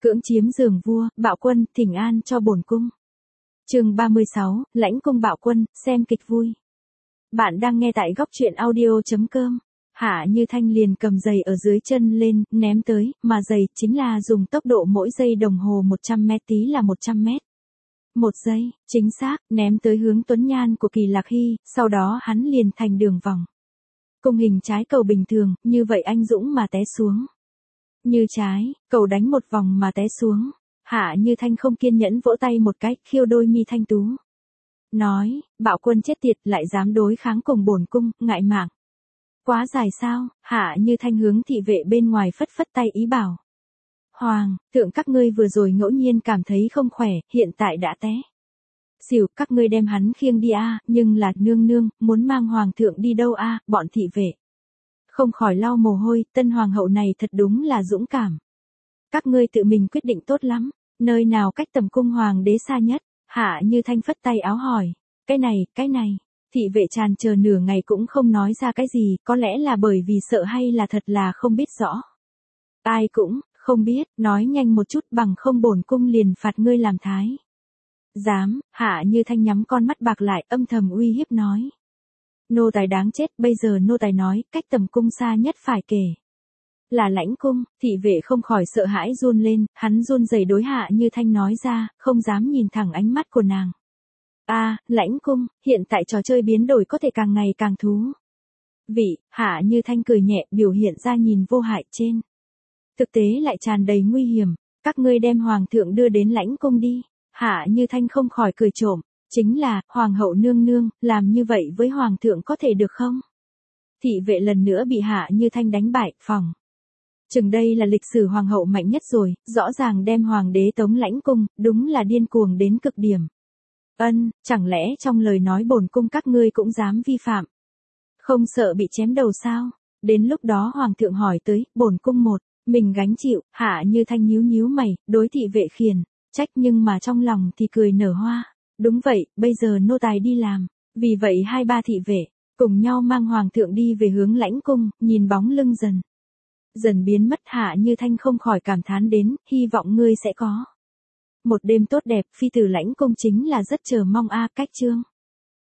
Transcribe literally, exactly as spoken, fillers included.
Cưỡng chiếm giường vua, bạo quân, thỉnh an cho bổn cung. Chương ba mươi sáu, lãnh cung bạo quân, xem kịch vui. Bạn đang nghe tại góc truyện audio chấm com. Hạ Như Thanh liền cầm giày ở dưới chân lên, ném tới, mà giày chính là dùng tốc độ mỗi giây đồng hồ một trăm mét tí là một trăm mét. Một giây, chính xác, ném tới hướng Tuấn Nhan của Kỳ Lạc Hy, sau đó hắn liền thành đường vòng. Cung hình trái cầu bình thường, như vậy anh dũng mà té xuống. Như trái, cầu đánh một vòng mà té xuống. Hạ Như Thanh không kiên nhẫn vỗ tay một cái, khiêu đôi mi thanh tú. Nói, bạo quân chết tiệt lại dám đối kháng cùng bổn cung, ngại mạng. Quá dài sao? Hạ Như Thanh hướng thị vệ bên ngoài phất phất tay ý bảo. Hoàng, thượng các ngươi vừa rồi ngẫu nhiên cảm thấy không khỏe, hiện tại đã té xỉu, các ngươi đem hắn khiêng đi a, nhưng là nương nương, muốn mang hoàng thượng đi đâu a, bọn thị vệ. Không khỏi lau mồ hôi, tân hoàng hậu này thật đúng là dũng cảm. Các ngươi tự mình quyết định tốt lắm, nơi nào cách tầm cung hoàng đế xa nhất? Hạ Như Thanh phất tay áo hỏi. Cái này, cái này, thị vệ tràn chờ nửa ngày cũng không nói ra cái gì, có lẽ là bởi vì sợ hay là thật là không biết rõ. Ai cũng, không biết, nói nhanh một chút bằng không bổn cung liền phạt ngươi làm thái. Dám, Hạ Như Thanh nhắm con mắt bạc lại âm thầm uy hiếp nói. Nô tài đáng chết, bây giờ nô tài nói, cách tầm cung xa nhất phải kể. Là lãnh cung, thị vệ không khỏi sợ hãi run lên, hắn run rẩy đối Hạ Như Thanh nói ra, không dám nhìn thẳng ánh mắt của nàng. A, à, lãnh cung, hiện tại trò chơi biến đổi có thể càng ngày càng thú vị. Hạ Như Thanh cười nhẹ, biểu hiện ra nhìn vô hại trên thực tế lại tràn đầy nguy hiểm. Các ngươi đem hoàng thượng đưa đến lãnh cung đi. Hạ Như Thanh không khỏi cười trộm, chính là, hoàng hậu nương nương, làm như vậy với hoàng thượng có thể được không? Thị vệ lần nữa bị Hạ Như Thanh đánh bại, phòng. Chừng đây là lịch sử hoàng hậu mạnh nhất rồi, rõ ràng đem hoàng đế tống lãnh cung, đúng là điên cuồng đến cực điểm. Ân, chẳng lẽ trong lời nói bổn cung các ngươi cũng dám vi phạm? Không sợ bị chém đầu sao? Đến lúc đó hoàng thượng hỏi tới, bổn cung một, mình gánh chịu. Hạ Như Thanh nhíu nhíu mày, đối thị vệ khiển trách nhưng mà trong lòng thì cười nở hoa. Đúng vậy, bây giờ nô tài đi làm. Vì vậy hai ba thị vệ, cùng nhau mang hoàng thượng đi về hướng lãnh cung, nhìn bóng lưng dần. Dần biến mất. Hạ Như Thanh không khỏi cảm thán đến, hy vọng ngươi sẽ có một đêm tốt đẹp, phi tử lãnh cung chính là rất chờ mong a. Cách chương